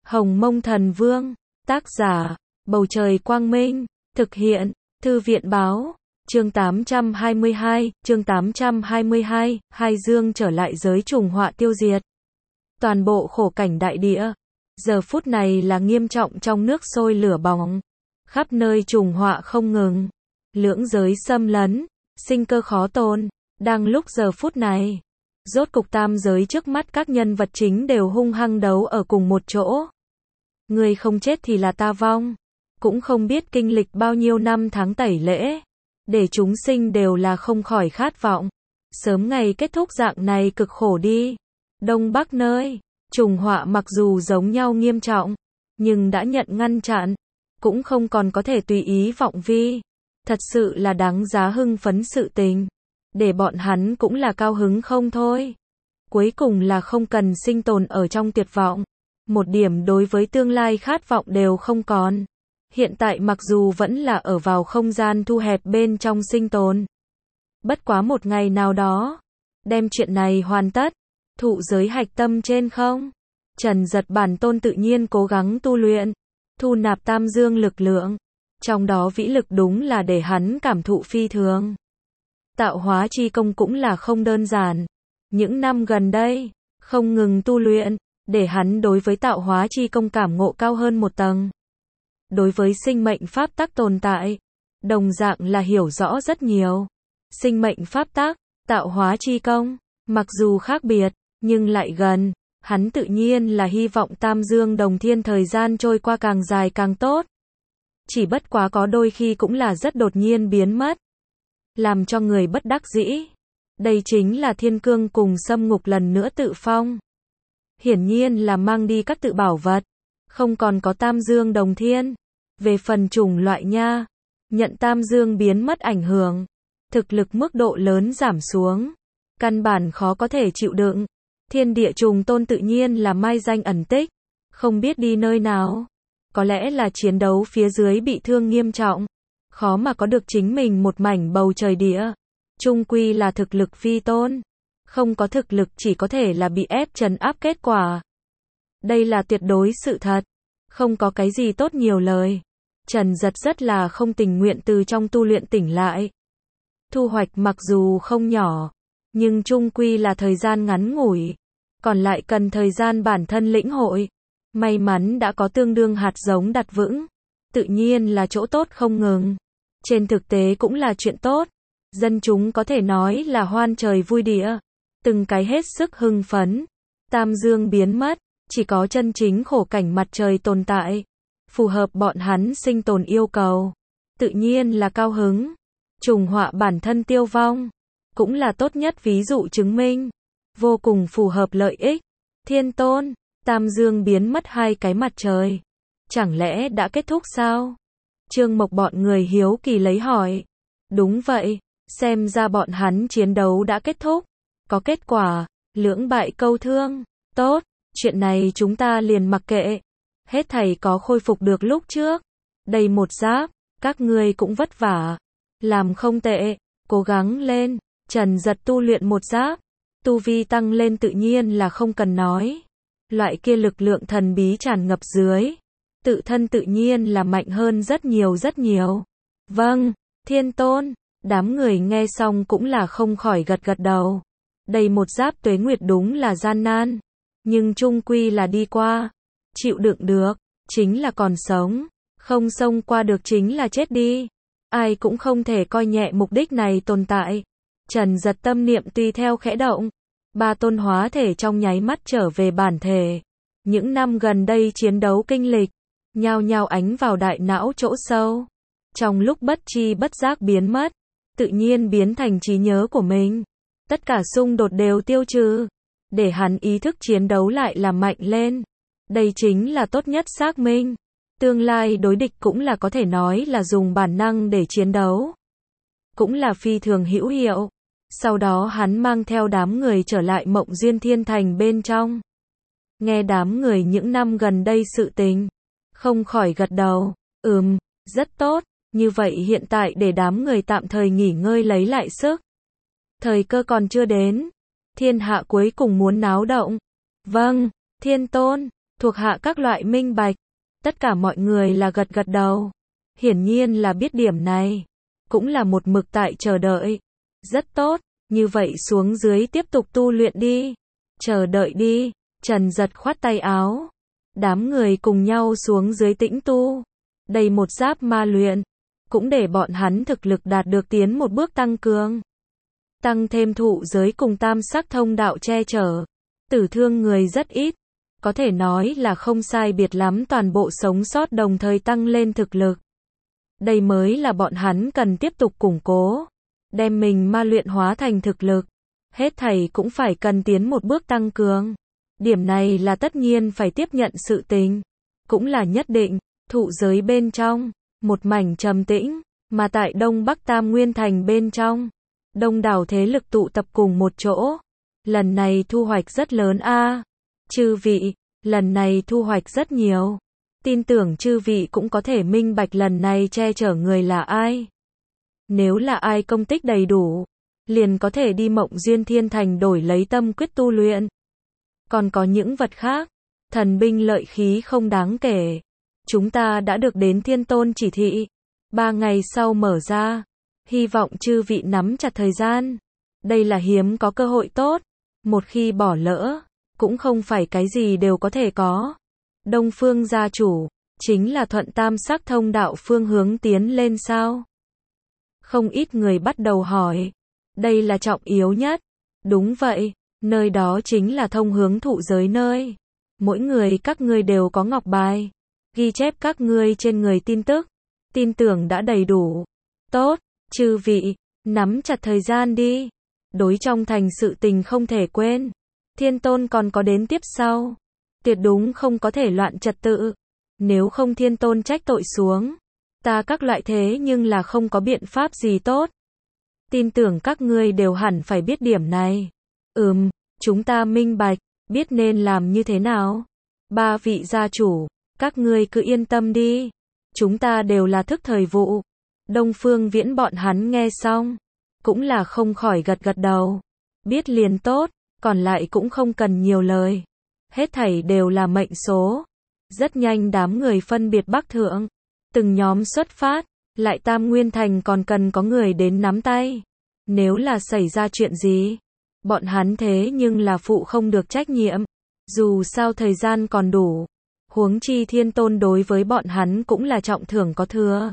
Hồng Mông Thần Vương, tác giả, Bầu Trời Quang Minh, thực hiện, Thư viện Báo, chương 822, Hai Dương trở lại giới trùng họa tiêu diệt. Toàn bộ khổ cảnh đại địa, giờ phút này là nghiêm trọng trong nước sôi lửa bỏng, khắp nơi trùng họa không ngừng, lưỡng giới xâm lấn, sinh cơ khó tồn, đang lúc giờ phút này. Rốt cục tam giới trước mắt các nhân vật chính đều hung hăng đấu ở cùng một chỗ. Người không chết thì là ta vong. Cũng không biết kinh lịch bao nhiêu năm tháng tẩy lễ. Để chúng sinh đều là không khỏi khát vọng. Sớm ngày kết thúc dạng này cực khổ đi. Đông Bắc nơi, trùng họa mặc dù giống nhau nghiêm trọng, nhưng đã nhận ngăn chặn. Cũng không còn có thể tùy ý vọng vi. Thật sự là đáng giá hưng phấn sự tình. Để bọn hắn cũng là cao hứng không thôi. Cuối cùng là không cần sinh tồn ở trong tuyệt vọng. Một điểm đối với tương lai khát vọng đều không còn. Hiện tại mặc dù vẫn là ở vào không gian thu hẹp bên trong sinh tồn. Bất quá một ngày nào đó, đem chuyện này hoàn tất. Thụ giới hạch tâm trên không. Trần Giật bản tôn tự nhiên cố gắng tu luyện. Thu nạp tam dương lực lượng. Trong đó vĩ lực đúng là để hắn cảm thụ phi thường. Tạo hóa chi công cũng là không đơn giản. Những năm gần đây, không ngừng tu luyện, để hắn đối với tạo hóa chi công cảm ngộ cao hơn một tầng. Đối với sinh mệnh pháp tắc tồn tại, đồng dạng là hiểu rõ rất nhiều. Sinh mệnh pháp tắc, tạo hóa chi công, mặc dù khác biệt, nhưng lại gần. Hắn tự nhiên là hy vọng tam dương đồng thiên thời gian trôi qua càng dài càng tốt. Chỉ bất quá có đôi khi cũng là rất đột nhiên biến mất. Làm cho người bất đắc dĩ. Đây chính là thiên cương cùng xâm ngục lần nữa tự phong. Hiển nhiên là mang đi các tự bảo vật. Không còn có tam dương đồng thiên. Về phần chủng loại nha. Nhận tam dương biến mất ảnh hưởng. Thực lực mức độ lớn giảm xuống. Căn bản khó có thể chịu đựng. Thiên địa trùng tôn tự nhiên là mai danh ẩn tích. Không biết đi nơi nào. Có lẽ là chiến đấu phía dưới bị thương nghiêm trọng. Khó mà có được chính mình một mảnh bầu trời địa. Chung quy là thực lực phi tôn. Không có thực lực chỉ có thể là bị ép trấn áp kết quả. Đây là tuyệt đối sự thật. Không có cái gì tốt nhiều lời. Trần Giật rất là không tình nguyện từ trong tu luyện tỉnh lại. Thu hoạch mặc dù không nhỏ, nhưng chung quy là thời gian ngắn ngủi. Còn lại cần thời gian bản thân lĩnh hội. May mắn đã có tương đương hạt giống đặt vững. Tự nhiên là chỗ tốt không ngừng. Trên thực tế cũng là chuyện tốt. Dân chúng có thể nói là hoan trời vui địa. Từng cái hết sức hưng phấn. Tam dương biến mất. Chỉ có chân chính khổ cảnh mặt trời tồn tại. Phù hợp bọn hắn sinh tồn yêu cầu. Tự nhiên là cao hứng. Trùng họa bản thân tiêu vong. Cũng là tốt nhất ví dụ chứng minh. Vô cùng phù hợp lợi ích. Thiên tôn. Tam dương biến mất hai cái mặt trời. Chẳng lẽ đã kết thúc sao? Trương Mộc bọn người hiếu kỳ lấy hỏi. Đúng vậy, xem ra bọn hắn chiến đấu đã kết thúc. Có kết quả, lưỡng bại câu thương. Tốt, chuyện này chúng ta liền mặc kệ. Hết thảy có khôi phục được lúc trước. Đây một giáp, các ngươi cũng vất vả. Làm không tệ, cố gắng lên. Trần Giật tu luyện một giáp. Tu vi tăng lên tự nhiên là không cần nói. Loại kia lực lượng thần bí tràn ngập dưới. Tự thân tự nhiên là mạnh hơn rất nhiều rất nhiều. Vâng, thiên tôn. Đám người nghe xong cũng là không khỏi gật gật đầu. Đây một giáp tuế nguyệt đúng là gian nan. Nhưng chung quy là đi qua. Chịu đựng được, chính là còn sống. Không xông qua được chính là chết đi. Ai cũng không thể coi nhẹ mục đích này tồn tại. Trần Giật tâm niệm tùy theo khẽ động. Ba tôn hóa thể trong nháy mắt trở về bản thể. Những năm gần đây chiến đấu kinh lịch. Nhao nhao ánh vào đại não chỗ sâu. Trong lúc bất chi bất giác biến mất. Tự nhiên biến thành trí nhớ của mình. Tất cả xung đột đều tiêu trừ. Để hắn ý thức chiến đấu lại là mạnh lên. Đây chính là tốt nhất xác minh. Tương lai đối địch cũng là có thể nói là dùng bản năng để chiến đấu. Cũng là phi thường hữu hiệu. Sau đó hắn mang theo đám người trở lại Mộng Duyên Thiên Thành bên trong. Nghe đám người những năm gần đây sự tình. Không khỏi gật đầu. Rất tốt. Như vậy hiện tại để đám người tạm thời nghỉ ngơi lấy lại sức. Thời cơ còn chưa đến. Thiên hạ cuối cùng muốn náo động. Vâng, thiên tôn. Thuộc hạ các loại minh bạch. Tất cả mọi người là gật gật đầu. Hiển nhiên là biết điểm này. Cũng là một mực tại chờ đợi. Rất tốt, như vậy xuống dưới tiếp tục tu luyện đi. Chờ đợi đi. Trần Giật khoát tay áo. Đám người cùng nhau xuống dưới tĩnh tu. Đây một giáp ma luyện. Cũng để bọn hắn thực lực đạt được tiến một bước tăng cường. Tăng thêm thụ giới cùng tam sắc thông đạo che chở. Tử thương người rất ít. Có thể nói là không sai biệt lắm toàn bộ sống sót đồng thời tăng lên thực lực. Đây mới là bọn hắn cần tiếp tục củng cố. Đem mình ma luyện hóa thành thực lực. Hết thảy cũng phải cần tiến một bước tăng cường. Điểm này là tất nhiên phải tiếp nhận sự tình. Cũng là nhất định. Thụ giới bên trong. Một mảnh trầm tĩnh. Mà tại Đông Bắc Tam Nguyên Thành bên trong. Đông đảo thế lực tụ tập cùng một chỗ. Lần này thu hoạch rất lớn a. Chư vị, lần này thu hoạch rất nhiều. Tin tưởng chư vị cũng có thể minh bạch lần này che chở người là ai. Nếu là ai công tích đầy đủ, liền có thể đi Mộng Duyên Thiên Thành đổi lấy tâm quyết tu luyện. Còn có những vật khác, thần binh lợi khí không đáng kể. Chúng ta đã được đến Thiên Tôn chỉ thị. 3 ngày sau mở ra. Hy vọng chư vị nắm chặt thời gian. Đây là hiếm có cơ hội tốt. Một khi bỏ lỡ, cũng không phải cái gì đều có thể có. Đông Phương gia chủ, chính là thuận tam sắc thông đạo phương hướng tiến lên sao? Không ít người bắt đầu hỏi. Đây là trọng yếu nhất. Đúng vậy, nơi đó chính là thông hướng thụ giới nơi. Mỗi người các ngươi đều có ngọc bài. Ghi chép các ngươi trên người tin tức. Tin tưởng đã đầy đủ. Tốt, chư vị, nắm chặt thời gian đi. Đối trong thành sự tình không thể quên. Thiên Tôn còn có đến tiếp sau. Tuyệt đúng không có thể loạn trật tự. Nếu không Thiên Tôn trách tội xuống. Ta các loại thế nhưng là không có biện pháp gì tốt. Tin tưởng các ngươi đều hẳn phải biết điểm này. Chúng ta minh bạch, biết nên làm như thế nào. 3 vị gia chủ, các ngươi cứ yên tâm đi. Chúng ta đều là thức thời vụ. Đông Phương Viễn bọn hắn nghe xong. Cũng là không khỏi gật gật đầu. Biết liền tốt, còn lại cũng không cần nhiều lời. Hết thảy đều là mệnh số. Rất nhanh đám người phân biệt bắc thượng. Từng nhóm xuất phát, lại Tam Nguyên Thành còn cần có người đến nắm tay. Nếu là xảy ra chuyện gì, bọn hắn thế nhưng là phụ không được trách nhiệm. Dù sao thời gian còn đủ. Huống chi Thiên Tôn đối với bọn hắn cũng là trọng thưởng có thừa.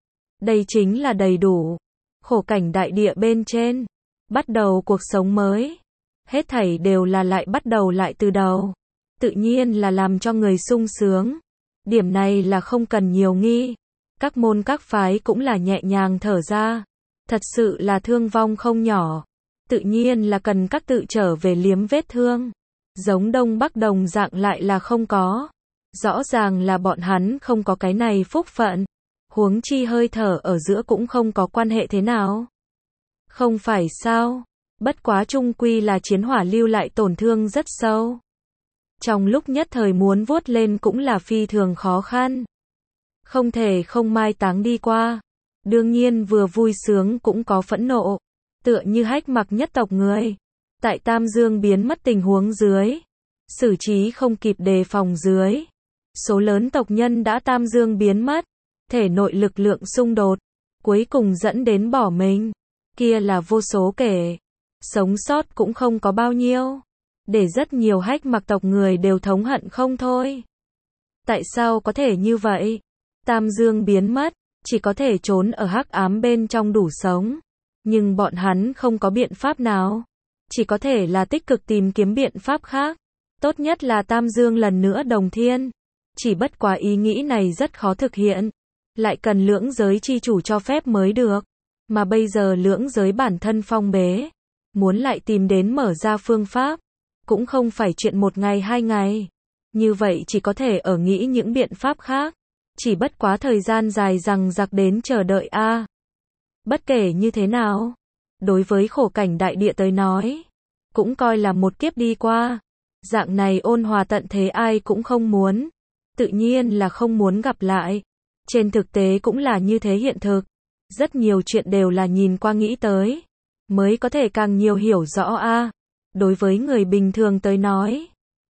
Đây chính là đầy đủ. Khổ cảnh đại địa bên trên. Bắt đầu cuộc sống mới. Hết thảy đều là lại bắt đầu lại từ đầu. Tự nhiên là làm cho người sung sướng. Điểm này là không cần nhiều nghi. Các môn các phái cũng là nhẹ nhàng thở ra. Thật sự là thương vong không nhỏ. Tự nhiên là cần các tự trở về liếm vết thương. Giống Đông Bắc đồng dạng lại là không có. Rõ ràng là bọn hắn không có cái này phúc phận. Huống chi hơi thở ở giữa cũng không có quan hệ thế nào. Không phải sao? Bất quá chung quy là chiến hỏa lưu lại tổn thương rất sâu. Trong lúc nhất thời muốn vuốt lên cũng là phi thường khó khăn. Không thể không mai táng đi qua. Đương nhiên vừa vui sướng cũng có phẫn nộ. Tựa như Hách Mặc nhất tộc người. Tại Tam Dương biến mất tình huống dưới. Xử trí không kịp đề phòng dưới. Số lớn tộc nhân đã Tam Dương biến mất. Thể nội lực lượng xung đột. Cuối cùng dẫn đến bỏ mình. Kia là vô số kể. Sống sót cũng không có bao nhiêu. Để rất nhiều Hách Mặc tộc người đều thống hận không thôi. Tại sao có thể như vậy? Tam Dương biến mất, chỉ có thể trốn ở hắc ám bên trong đủ sống. Nhưng bọn hắn không có biện pháp nào. Chỉ có thể là tích cực tìm kiếm biện pháp khác. Tốt nhất là Tam Dương lần nữa đồng thiên. Chỉ bất quá ý nghĩ này rất khó thực hiện. Lại cần lưỡng giới chi chủ cho phép mới được. Mà bây giờ lưỡng giới bản thân phong bế. Muốn lại tìm đến mở ra phương pháp. Cũng không phải chuyện 1 ngày 2 ngày. Như vậy chỉ có thể ở nghĩ những biện pháp khác. Chỉ bất quá thời gian dài rằng giặc đến chờ đợi a. Bất kể như thế nào. Đối với khổ cảnh đại địa tới nói. Cũng coi là một kiếp đi qua. Dạng này ôn hòa tận thế ai cũng không muốn. Tự nhiên là không muốn gặp lại. Trên thực tế cũng là như thế hiện thực. Rất nhiều chuyện đều là nhìn qua nghĩ tới. Mới có thể càng nhiều hiểu rõ a. Đối với người bình thường tới nói.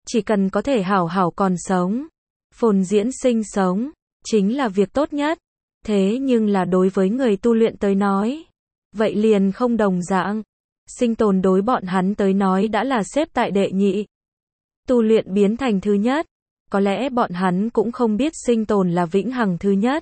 Chỉ cần có thể hảo hảo còn sống, phồn diễn sinh sống, chính là việc tốt nhất. Thế nhưng là đối với người tu luyện tới nói, vậy liền không đồng dạng. Sinh tồn đối bọn hắn tới nói đã là xếp tại đệ nhị. Tu luyện biến thành thứ nhất. Có lẽ bọn hắn cũng không biết sinh tồn là vĩnh hằng thứ nhất.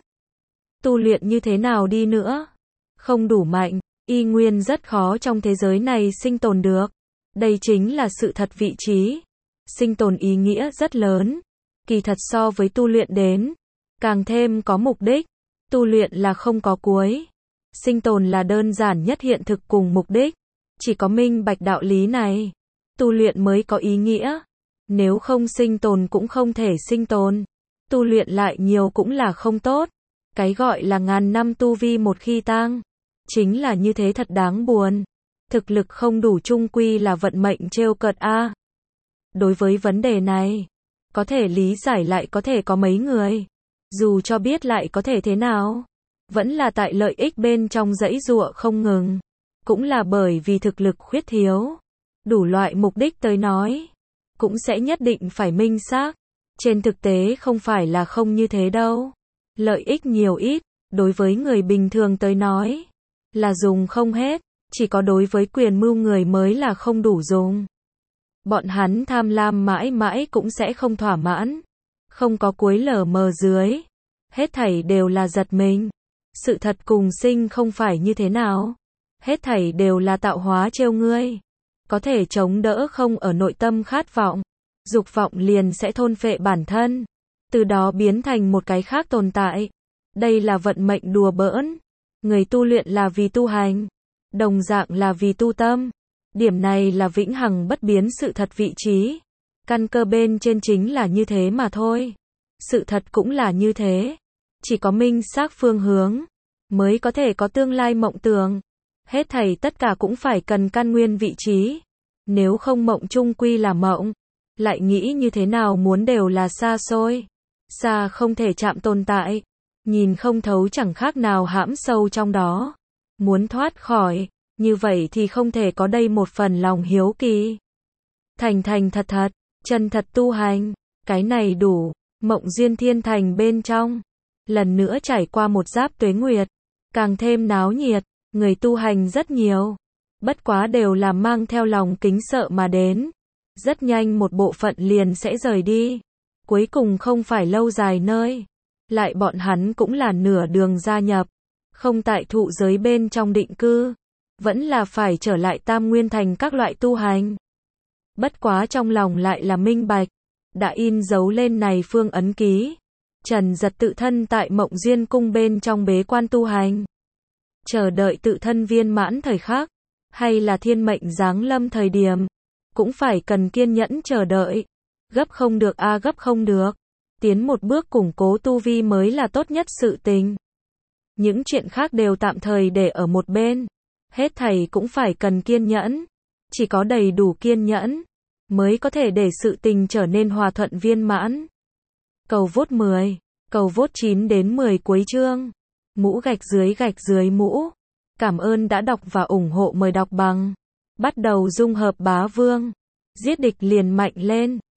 Tu luyện như thế nào đi nữa, không đủ mạnh, y nguyên rất khó trong thế giới này sinh tồn được. Đây chính là sự thật vị trí. Sinh tồn ý nghĩa rất lớn. Kỳ thật so với tu luyện đến, càng thêm có mục đích. Tu luyện là không có cuối. Sinh tồn là đơn giản nhất hiện thực cùng mục đích. Chỉ có minh bạch đạo lý này, tu luyện mới có ý nghĩa. Nếu không sinh tồn cũng không thể sinh tồn. Tu luyện lại nhiều cũng là không tốt. Cái gọi là ngàn năm tu vi một khi tang, chính là như thế, thật đáng buồn. Thực lực không đủ chung quy là vận mệnh trêu cợt a. Đối với vấn đề này, có thể lý giải lại có thể có mấy người. Dù cho biết lại có thể thế nào, vẫn là tại lợi ích bên trong giãy giụa không ngừng. Cũng là bởi vì thực lực khuyết thiếu. Đủ loại mục đích tới nói, cũng sẽ nhất định phải minh xác. Trên thực tế không phải là không như thế đâu. Lợi ích nhiều ít, đối với người bình thường tới nói, là dùng không hết. Chỉ có đối với quyền mưu người mới là không đủ dùng. Bọn hắn tham lam mãi mãi cũng sẽ không thỏa mãn. Không có cuối lở mờ dưới. Hết thảy đều là giật mình. Sự thật cùng sinh không phải như thế nào. Hết thảy đều là tạo hóa trêu ngươi. Có thể chống đỡ không ở nội tâm khát vọng. Dục vọng liền sẽ thôn phệ bản thân. Từ đó biến thành một cái khác tồn tại. Đây là vận mệnh đùa bỡn. Người tu luyện là vì tu hành. Đồng dạng là vì tu tâm. Điểm này là vĩnh hằng bất biến sự thật vị trí. Căn cơ bên trên chính là như thế mà thôi. Sự thật cũng là như thế. Chỉ có minh xác phương hướng, mới có thể có tương lai mộng tưởng. Hết thảy tất cả cũng phải cần căn nguyên vị trí. Nếu không mộng chung quy là mộng. Lại nghĩ như thế nào muốn đều là xa xôi. Xa không thể chạm tồn tại. Nhìn không thấu chẳng khác nào hãm sâu trong đó. Muốn thoát khỏi, như vậy thì không thể có đây một phần lòng hiếu kỳ. Thành thành thật thật, chân thật tu hành. Cái này đủ. Mộng duyên thiên thành bên trong. Lần nữa trải qua một giáp tuế nguyệt. Càng thêm náo nhiệt. Người tu hành rất nhiều. Bất quá đều là mang theo lòng kính sợ mà đến. Rất nhanh một bộ phận liền sẽ rời đi. Cuối cùng không phải lâu dài nơi. Lại bọn hắn cũng là nửa đường gia nhập. Không tại thụ giới bên trong định cư. Vẫn là phải trở lại Tam Nguyên Thành các loại tu hành. Bất quá trong lòng lại là minh bạch. Đã in dấu lên này phương ấn ký. Trần Giật tự thân tại Mộng Duyên Cung bên trong bế quan tu hành. Chờ đợi tự thân viên mãn thời khắc. Hay là thiên mệnh giáng lâm thời điểm. Cũng phải cần kiên nhẫn chờ đợi. Gấp không được a, gấp không được. Tiến một bước củng cố tu vi mới là tốt nhất sự tình. Những chuyện khác đều tạm thời để ở một bên. Hết thảy cũng phải cần kiên nhẫn. Chỉ có đầy đủ kiên nhẫn, mới có thể để sự tình trở nên hòa thuận viên mãn. Cầu vote 10, cầu vote 9 đến 10 cuối chương. Mũ gạch dưới mũ. Cảm ơn đã đọc và ủng hộ, mời đọc bằng. Bắt đầu dung hợp bá vương. Giết địch liền mạnh lên.